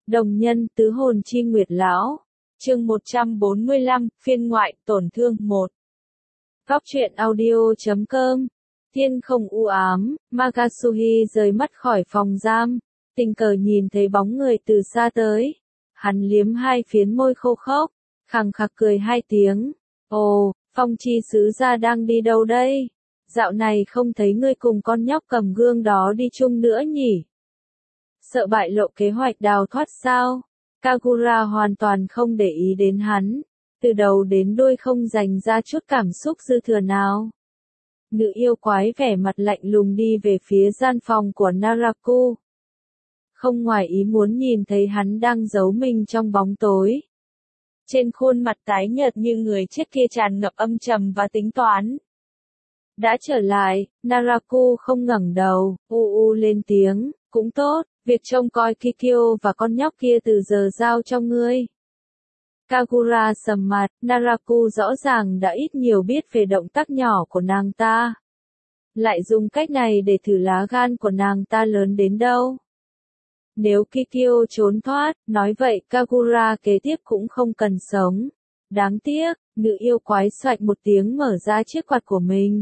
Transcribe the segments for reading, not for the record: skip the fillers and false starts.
Đồng nhân tứ hồn chi nguyệt lão. Chương 145, phiên ngoại, tổn thương 1. Góc truyện audio.com. Thiên không u ám, Makasuhi rời mắt khỏi phòng giam, tình cờ nhìn thấy bóng người từ xa tới. Hắn liếm hai phiến môi khô khốc, khằng khặc cười hai tiếng. Ồ, Phong chi sứ gia đang đi đâu đây? Dạo này không thấy ngươi cùng con nhóc cầm gương đó đi chung nữa nhỉ? Sợ bại lộ kế hoạch đào thoát sao? Kagura hoàn toàn không để ý đến hắn, từ đầu đến đuôi không dành ra chút cảm xúc dư thừa nào. Nữ yêu quái vẻ mặt lạnh lùng đi về phía gian phòng của Naraku. Không ngoài ý muốn nhìn thấy hắn đang giấu mình trong bóng tối. Trên khuôn mặt tái nhợt như người chết kia tràn ngập âm trầm và tính toán. Đã trở lại, Naraku không ngẩng đầu, lên tiếng, cũng tốt, việc trông coi Kikyo và con nhóc kia từ giờ giao cho ngươi. Kagura sầm mặt, Naraku rõ ràng đã ít nhiều biết về động tác nhỏ của nàng ta. Lại dùng cách này để thử lá gan của nàng ta lớn đến đâu. Nếu Kikyo trốn thoát, nói vậy Kagura kế tiếp cũng không cần sống. Đáng tiếc, nữ yêu quái xoạch một tiếng mở ra chiếc quạt của mình.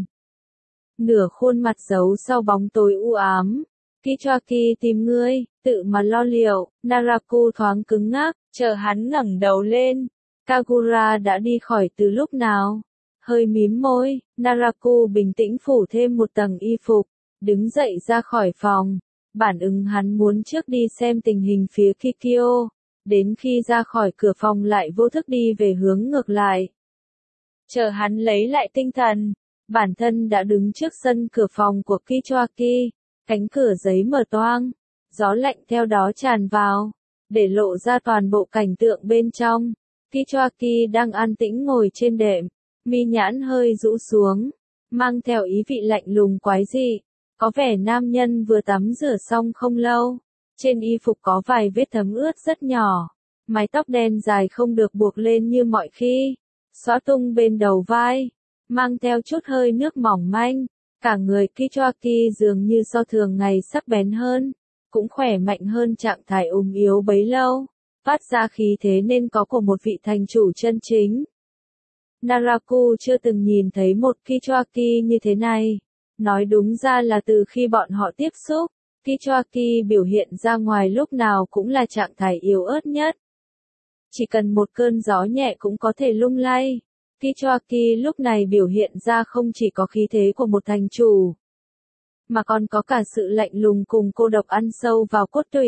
Nửa khuôn mặt giấu sau bóng tối u ám. Kichoaki tìm ngươi, tự mà lo liệu. Naraku thoáng cứng ngắc, chờ hắn ngẩng đầu lên. Kagura đã đi khỏi từ lúc nào? Hơi mím môi, Naraku bình tĩnh phủ thêm một tầng y phục, đứng dậy ra khỏi phòng. Bản ứng hắn muốn trước đi xem tình hình phía Kikyo, đến khi ra khỏi cửa phòng lại vô thức đi về hướng ngược lại. Chờ hắn lấy lại tinh thần, bản thân đã đứng trước sân cửa phòng của Kichoaki, cánh cửa giấy mở toang, gió lạnh theo đó tràn vào, để lộ ra toàn bộ cảnh tượng bên trong. Kichoaki đang an tĩnh ngồi trên đệm, mi nhãn hơi rũ xuống, mang theo ý vị lạnh lùng quái dị. Có vẻ nam nhân vừa tắm rửa xong không lâu, trên y phục có vài vết thấm ướt rất nhỏ, mái tóc đen dài không được buộc lên như mọi khi, xõa tung bên đầu vai, mang theo chút hơi nước mỏng manh, cả người Kichoaki dường như so thường ngày sắc bén hơn, cũng khỏe mạnh hơn trạng thái ốm yếu bấy lâu, phát ra khí thế nên có của một vị thành chủ chân chính. Naraku chưa từng nhìn thấy một Kichoaki như thế này. Nói đúng ra là từ khi bọn họ tiếp xúc, Kichoaki biểu hiện ra ngoài lúc nào cũng là trạng thái yếu ớt nhất. Chỉ cần một cơn gió nhẹ cũng có thể lung lay. Kichoaki lúc này biểu hiện ra không chỉ có khí thế của một thành chủ, mà còn có cả sự lạnh lùng cùng cô độc ăn sâu vào cốt tủy.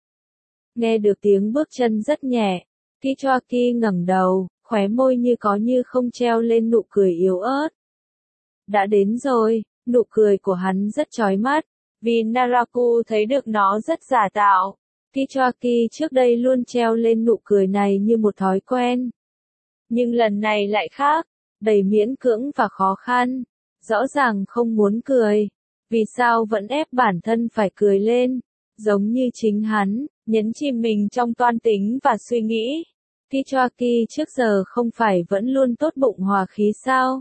Nghe được tiếng bước chân rất nhẹ, Kichoaki ngẩng đầu, khóe môi như có như không treo lên nụ cười yếu ớt. Đã đến rồi. Nụ cười của hắn rất chói mắt, vì Naraku thấy được nó rất giả tạo. Kichoaki trước đây luôn treo lên nụ cười này như một thói quen. Nhưng lần này lại khác, đầy miễn cưỡng và khó khăn. Rõ ràng không muốn cười. Vì sao vẫn ép bản thân phải cười lên? Giống như chính hắn, nhấn chìm mình trong toan tính và suy nghĩ. Kichoaki trước giờ không phải vẫn luôn tốt bụng hòa khí sao?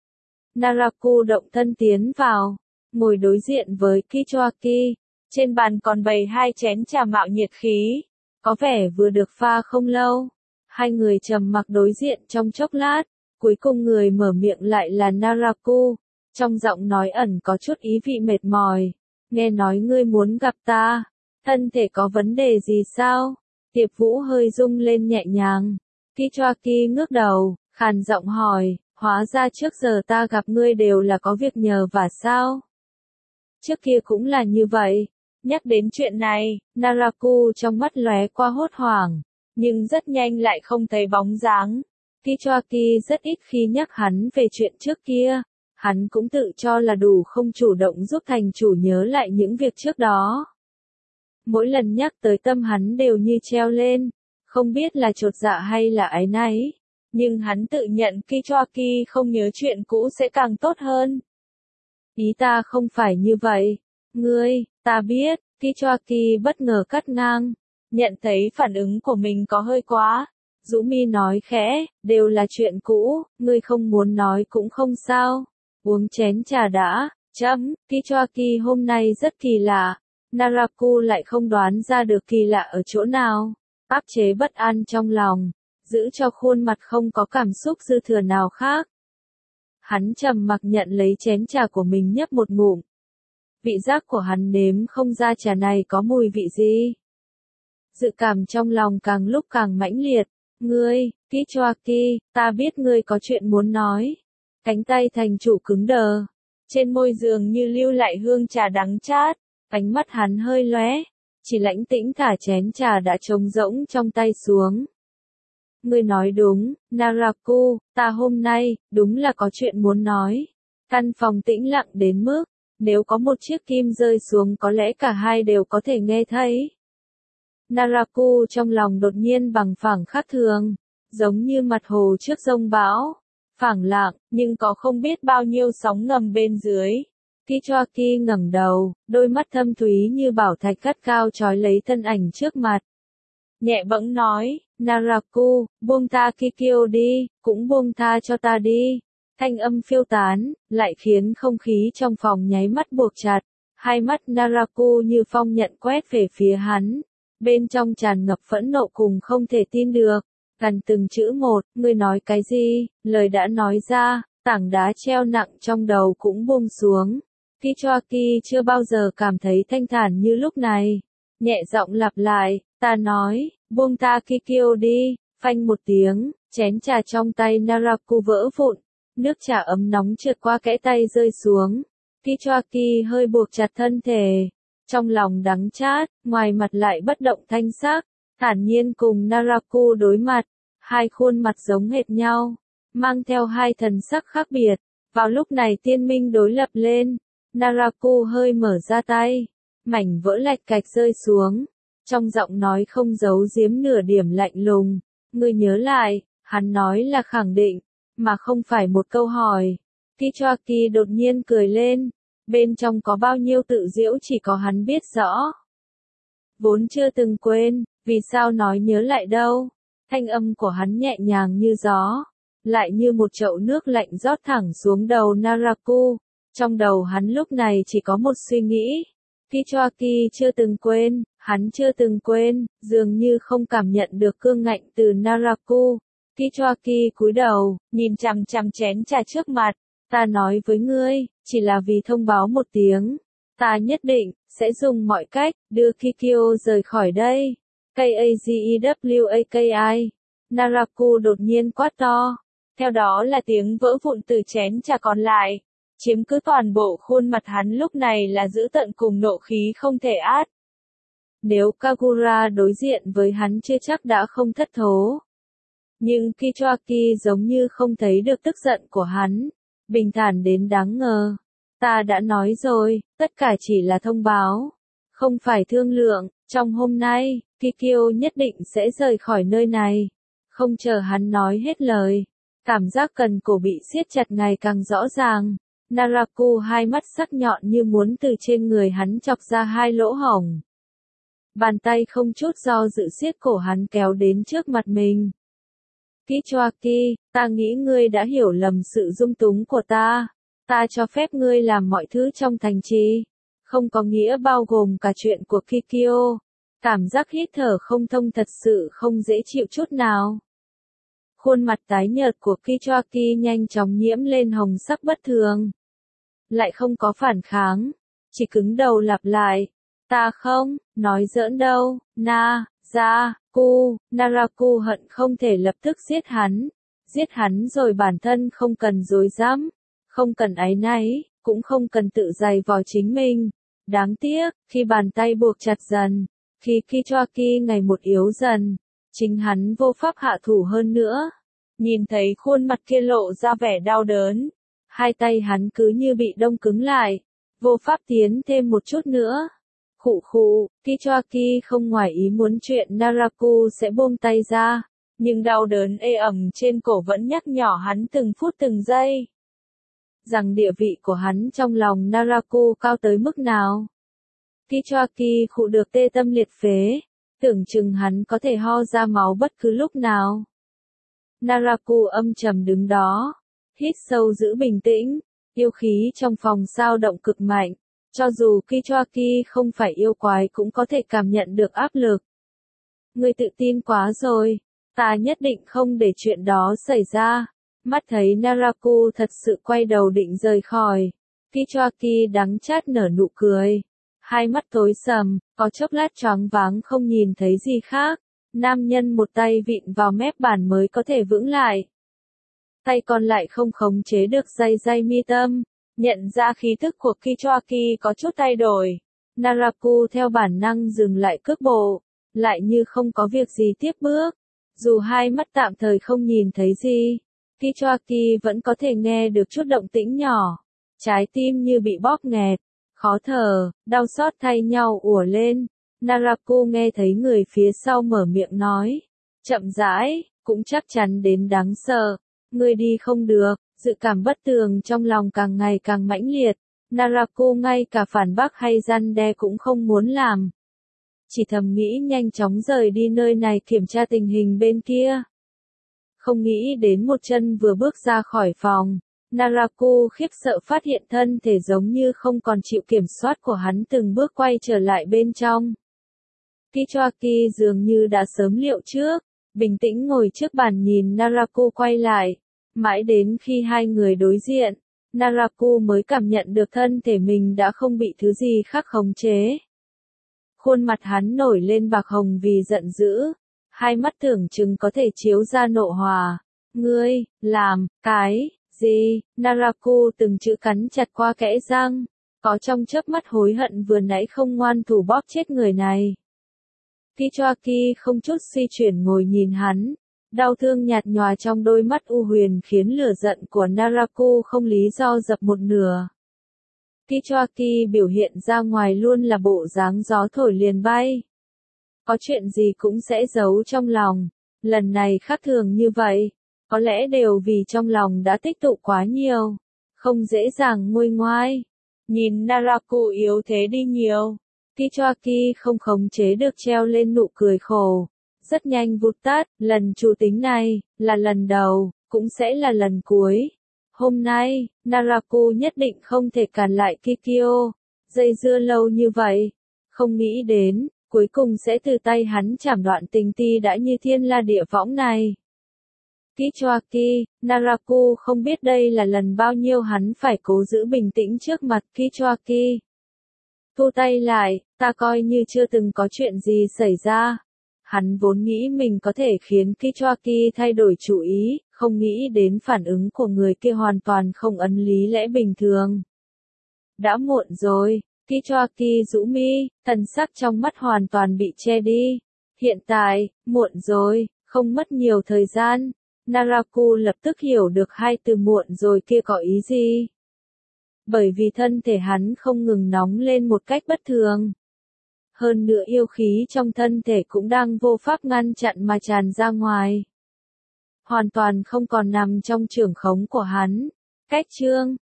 Naraku động thân tiến vào, ngồi đối diện với Kichoaki, trên bàn còn bày hai chén trà mạo nhiệt khí, có vẻ vừa được pha không lâu. Hai người trầm mặc đối diện trong chốc lát, cuối cùng người mở miệng lại là Naraku, trong giọng nói ẩn có chút ý vị mệt mỏi. Nghe nói ngươi muốn gặp ta, thân thể có vấn đề gì sao? Tiệp Vũ hơi rung lên nhẹ nhàng. Kichoaki ngước đầu, khàn giọng hỏi. Hóa ra trước giờ ta gặp ngươi đều là có việc nhờ vả sao? Trước kia cũng là như vậy. Nhắc đến chuyện này, Naraku trong mắt lóe qua hốt hoảng, nhưng rất nhanh lại không thấy bóng dáng. Kichoaki rất ít khi nhắc hắn về chuyện trước kia. Hắn cũng tự cho là đủ không chủ động giúp thành chủ nhớ lại những việc trước đó. Mỗi lần nhắc tới tâm hắn đều như treo lên, không biết là chột dạ hay là áy náy. Nhưng hắn tự nhận Kichoaki không nhớ chuyện cũ sẽ càng tốt hơn. Ý ta không phải như vậy. Ngươi, ta biết, Kichoaki bất ngờ cắt ngang. Nhận thấy phản ứng của mình có hơi quá. Dũ mi nói khẽ, đều là chuyện cũ, ngươi không muốn nói cũng không sao. Uống chén trà đã, Kichoaki hôm nay rất kỳ lạ. Naraku lại không đoán ra được kỳ lạ ở chỗ nào, áp chế bất an trong lòng, giữ cho khuôn mặt không có cảm xúc dư thừa nào khác. Hắn trầm mặc nhận lấy chén trà của mình nhấp một ngụm. Vị giác của hắn nếm không ra trà này có mùi vị gì. Dự cảm trong lòng càng lúc càng mãnh liệt. Ngươi, Kichoaki, ta biết ngươi có chuyện muốn nói. Cánh tay thành chủ cứng đờ. Trên môi dường như lưu lại hương trà đắng chát. Ánh mắt hắn hơi lóe. Chỉ lãnh tĩnh thả chén trà đã trống rỗng trong tay xuống. Ngươi nói đúng, Naraku, ta hôm nay, đúng là có chuyện muốn nói. Căn phòng tĩnh lặng đến mức, nếu có một chiếc kim rơi xuống có lẽ cả hai đều có thể nghe thấy. Naraku trong lòng đột nhiên bằng phẳng khác thường, giống như mặt hồ trước giông bão. Phẳng lặng, nhưng có không biết bao nhiêu sóng ngầm bên dưới. Kichoaki ngẩng đầu, đôi mắt thâm thúy như bảo thạch cắt cao trói lấy thân ảnh trước mặt. Nhẹ bẫng nói, Naraku, buông tha Kikyo đi, cũng buông tha cho ta đi. Thanh âm phiêu tán, lại khiến không khí trong phòng nháy mắt buộc chặt. Hai mắt Naraku như phong nhận quét về phía hắn. Bên trong tràn ngập phẫn nộ cùng không thể tin được. Gần từng chữ một, ngươi nói cái gì, lời đã nói ra, tảng đá treo nặng trong đầu cũng buông xuống. Kichoaki chưa bao giờ cảm thấy thanh thản như lúc này. Nhẹ giọng lặp lại, ta nói, buông tha Kikyo đi, phanh một tiếng, chén trà trong tay Naraku vỡ vụn, nước trà ấm nóng trượt qua kẽ tay rơi xuống. Kichoaki hơi buộc chặt thân thể, trong lòng đắng chát, ngoài mặt lại bất động thanh sắc, thản nhiên cùng Naraku đối mặt, hai khuôn mặt giống hệt nhau, mang theo hai thần sắc khác biệt. Vào lúc này tiên minh đối lập lên, Naraku hơi mở ra tay, mảnh vỡ lạch cạch rơi xuống, trong giọng nói không giấu giếm nửa điểm lạnh lùng. Ngươi nhớ lại, hắn nói là khẳng định, mà không phải một câu hỏi. Kichoaki đột nhiên cười lên, bên trong có bao nhiêu tự giễu chỉ có hắn biết rõ. Vốn chưa từng quên, vì sao nói nhớ lại đâu. Thanh âm của hắn nhẹ nhàng như gió, lại như một chậu nước lạnh rót thẳng xuống đầu Naraku. Trong đầu hắn lúc này chỉ có một suy nghĩ. Kichoaki chưa từng quên, hắn chưa từng quên, dường như không cảm nhận được cương ngạnh từ Naraku. Kichoaki cúi đầu, nhìn chằm chằm chén trà trước mặt. Ta nói với ngươi, chỉ là vì thông báo một tiếng. Ta nhất định, sẽ dùng mọi cách, đưa Kikyo rời khỏi đây. Kazewaki. Naraku đột nhiên quát to. Theo đó là tiếng vỡ vụn từ chén trà còn lại. Chiếm cứ toàn bộ khuôn mặt hắn lúc này là dữ tợn cùng nộ khí không thể át. Nếu Kagura đối diện với hắn chưa chắc đã không thất thố. Nhưng Kichoaki giống như không thấy được tức giận của hắn. Bình thản đến đáng ngờ. Ta đã nói rồi, tất cả chỉ là thông báo. Không phải thương lượng, trong hôm nay, Kikyo nhất định sẽ rời khỏi nơi này. Không chờ hắn nói hết lời. Cảm giác cần cổ bị siết chặt ngày càng rõ ràng. Naraku hai mắt sắc nhọn như muốn từ trên người hắn chọc ra hai lỗ hổng. Bàn tay không chút do dự siết cổ hắn kéo đến trước mặt mình. Kichoaki, ta nghĩ ngươi đã hiểu lầm sự dung túng của ta. Ta cho phép ngươi làm mọi thứ trong thành trì. Không có nghĩa bao gồm cả chuyện của Kikyo. Cảm giác hít thở không thông thật sự không dễ chịu chút nào. Khuôn mặt tái nhợt của Kichoaki nhanh chóng nhiễm lên hồng sắc bất thường. Lại không có phản kháng. Chỉ cứng đầu lặp lại. Ta không, nói giỡn đâu, Naraku hận không thể lập tức giết hắn. Giết hắn rồi bản thân không cần dối dám, không cần áy náy, cũng không cần tự giày vò chính mình. Đáng tiếc, khi bàn tay buộc chặt dần, khi Kichoaki ngày một yếu dần, chính hắn vô pháp hạ thủ hơn nữa. Nhìn thấy khuôn mặt kia lộ ra vẻ đau đớn, hai tay hắn cứ như bị đông cứng lại, vô pháp tiến thêm một chút nữa. Khụ khụ, Kichoaki không ngoài ý muốn chuyện Naraku sẽ buông tay ra, nhưng đau đớn ê ẩm trên cổ vẫn nhắc nhở hắn từng phút từng giây. Rằng địa vị của hắn trong lòng Naraku cao tới mức nào. Kichoaki khụ được tê tâm liệt phế, tưởng chừng hắn có thể ho ra máu bất cứ lúc nào. Naraku âm trầm đứng đó, hít sâu giữ bình tĩnh, yêu khí trong phòng dao động cực mạnh, Cho dù Kichoaki không phải yêu quái cũng có thể cảm nhận được áp lực. Ngươi tự tin quá rồi, ta nhất định không để chuyện đó xảy ra. Mắt thấy Naraku thật sự quay đầu định rời khỏi. Kichoaki đắng chát nở nụ cười. Hai mắt tối sầm, có chốc lát choáng váng không nhìn thấy gì khác. Nam nhân một tay vịn vào mép bàn mới có thể vững lại. Tay còn lại không khống chế được dây mi tâm. Nhận ra khí thức của Kichoaki có chút thay đổi. Naraku theo bản năng dừng lại cước bộ. Lại như không có việc gì tiếp bước. Dù hai mắt tạm thời không nhìn thấy gì, Kichoaki vẫn có thể nghe được chút động tĩnh nhỏ. Trái tim như bị bóp nghẹt, khó thở, đau xót thay nhau ùa lên. Naraku nghe thấy người phía sau mở miệng nói. Chậm rãi, cũng chắc chắn đến đáng sợ. Người đi không được, dự cảm bất tường trong lòng càng ngày càng mãnh liệt. Naraku ngay cả phản bác hay răn đe cũng không muốn làm. Chỉ thầm nghĩ nhanh chóng rời đi nơi này kiểm tra tình hình bên kia. Không nghĩ đến một chân vừa bước ra khỏi phòng, Naraku khiếp sợ phát hiện thân thể giống như không còn chịu kiểm soát của hắn từng bước quay trở lại bên trong. Kichoaki dường như đã sớm liệu trước, bình tĩnh ngồi trước bàn nhìn Naraku quay lại. Mãi đến khi hai người đối diện, Naraku mới cảm nhận được thân thể mình đã không bị thứ gì khác khống chế. Khuôn mặt hắn nổi lên bạc hồng vì giận dữ, hai mắt tưởng chừng có thể chiếu ra nộ hỏa. Ngươi, làm, cái, gì? Naraku từng chữ cắn chặt qua kẽ răng, có trong chớp mắt hối hận vừa nãy không ngoan thủ bóp chết người này. Kichoaki không chút suy chuyển ngồi nhìn hắn, đau thương nhạt nhòa trong đôi mắt u huyền khiến lửa giận của Naraku không lý do dập một nửa. Kichoaki biểu hiện ra ngoài luôn là bộ dáng gió thổi liền bay. Có chuyện gì cũng sẽ giấu trong lòng, lần này khác thường như vậy, có lẽ đều vì trong lòng đã tích tụ quá nhiều, không dễ dàng nguôi ngoai. Nhìn Naraku yếu thế đi nhiều, Kichoaki không khống chế được treo lên nụ cười khổ, rất nhanh vụt tắt, lần chủ tính này, là lần đầu, cũng sẽ là lần cuối. Hôm nay, Naraku nhất định không thể cản lại Kikyo, dây dưa lâu như vậy, không nghĩ đến, cuối cùng sẽ từ tay hắn chảm đoạn tình ti đã như thiên la địa võng này. Kichoaki, Naraku không biết đây là lần bao nhiêu hắn phải cố giữ bình tĩnh trước mặt Kichoaki. Thu tay lại, ta coi như chưa từng có chuyện gì xảy ra. Hắn vốn nghĩ mình có thể khiến Kichoaki thay đổi chủ ý, không nghĩ đến phản ứng của người kia hoàn toàn không ấn lý lẽ bình thường. Đã muộn rồi, Kichoaki rũ mi, thần sắc trong mắt hoàn toàn bị che đi. Hiện tại, muộn rồi, không mất nhiều thời gian. Naraku lập tức hiểu được hai từ muộn rồi kia có ý gì. Bởi vì thân thể hắn không ngừng nóng lên một cách bất thường. Hơn nữa yêu khí trong thân thể cũng đang vô pháp ngăn chặn mà tràn ra ngoài. Hoàn toàn không còn nằm trong trưởng khống của hắn. Cách chương